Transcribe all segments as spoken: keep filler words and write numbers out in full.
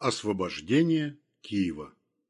Освобождение Киева.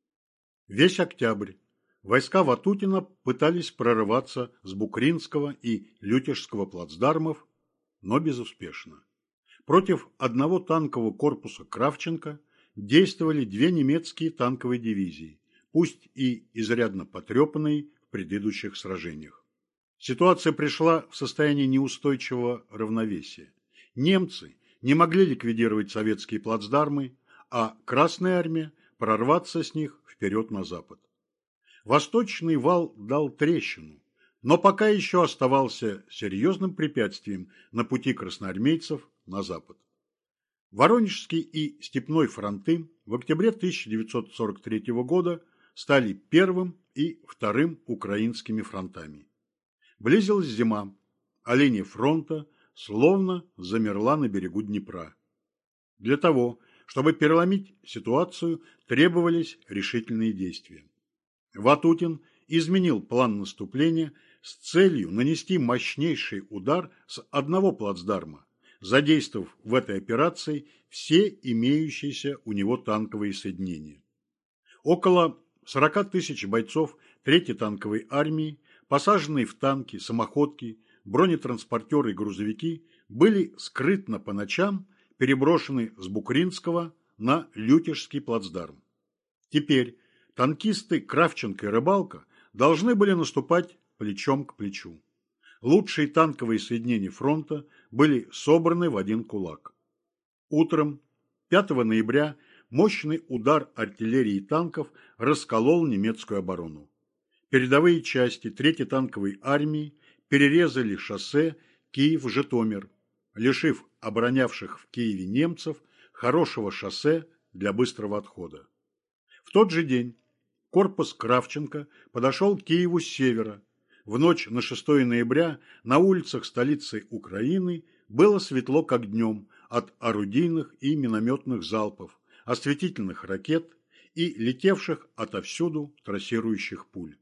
Весь октябрь войска Ватутина пытались прорываться с Букринского и Лютежского плацдармов, но безуспешно. Против одного танкового корпуса Кравченко действовали две немецкие танковые дивизии, пусть и изрядно потрепанные в предыдущих сражениях. Ситуация пришла в состояние неустойчивого равновесия. Немцы не могли ликвидировать советские плацдармы, а Красная армия прорваться с них вперед на запад. Восточный вал дал трещину, но пока еще оставался серьезным препятствием на пути красноармейцев на запад. Воронежский и Степной фронты в октябре тысяча девятьсот сорок третьего года стали первым и вторым украинскими фронтами. Близилась зима, а линия фронта словно замерла на берегу Днепра. Для того, чтобы переломить ситуацию, требовались решительные действия. Ватутин изменил план наступления с целью нанести мощнейший удар с одного плацдарма, задействовав в этой операции все имеющиеся у него танковые соединения. Около сорока тысяч бойцов третьей танковой армии, посаженные в танки, самоходки, бронетранспортеры и грузовики, были скрытно по ночам переброшены с Букринского на Лютежский плацдарм. Теперь танкисты Кравченко и Рыбалка должны были наступать плечом к плечу. Лучшие танковые соединения фронта были собраны в один кулак. Утром пятого ноября мощный удар артиллерии и танков расколол немецкую оборону. Передовые части третьей танковой армии перерезали шоссе Киев-Житомир, лишив оборонявших в Киеве немцев хорошего шоссе для быстрого отхода. В тот же день корпус Кравченко подошел к Киеву с севера. В ночь на шестое ноября на улицах столицы Украины было светло как днем от орудийных и минометных залпов, осветительных ракет и летевших отовсюду трассирующих пуль.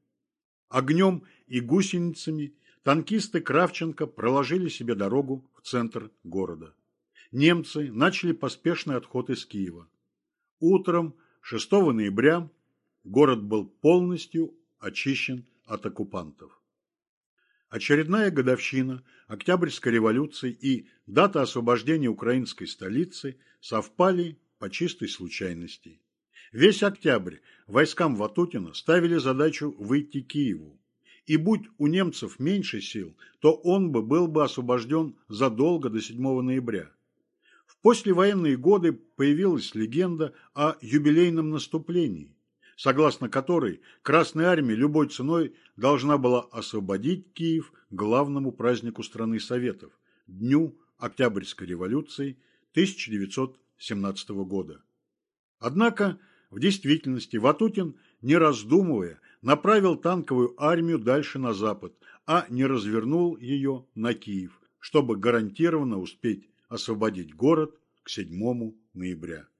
Огнем и гусеницами танкисты Кравченко проложили себе дорогу в центр города. Немцы начали поспешный отход из Киева. Утром шестого ноября город был полностью очищен от оккупантов. Очередная годовщина Октябрьской революции и дата освобождения украинской столицы совпали по чистой случайности. Весь октябрь войскам Ватутина ставили задачу выйти к Киеву. И будь у немцев меньше сил, то он бы был бы освобожден задолго до седьмого ноября. В послевоенные годы появилась легенда о юбилейном наступлении, согласно которой Красная армия любой ценой должна была освободить Киев к главному празднику страны Советов – Дню Октябрьской революции тысяча девятьсот семнадцатого года. Однако, в действительности Ватутин, не раздумывая, направил танковую армию дальше на запад, а не развернул ее на Киев, чтобы гарантированно успеть освободить город к седьмому ноября.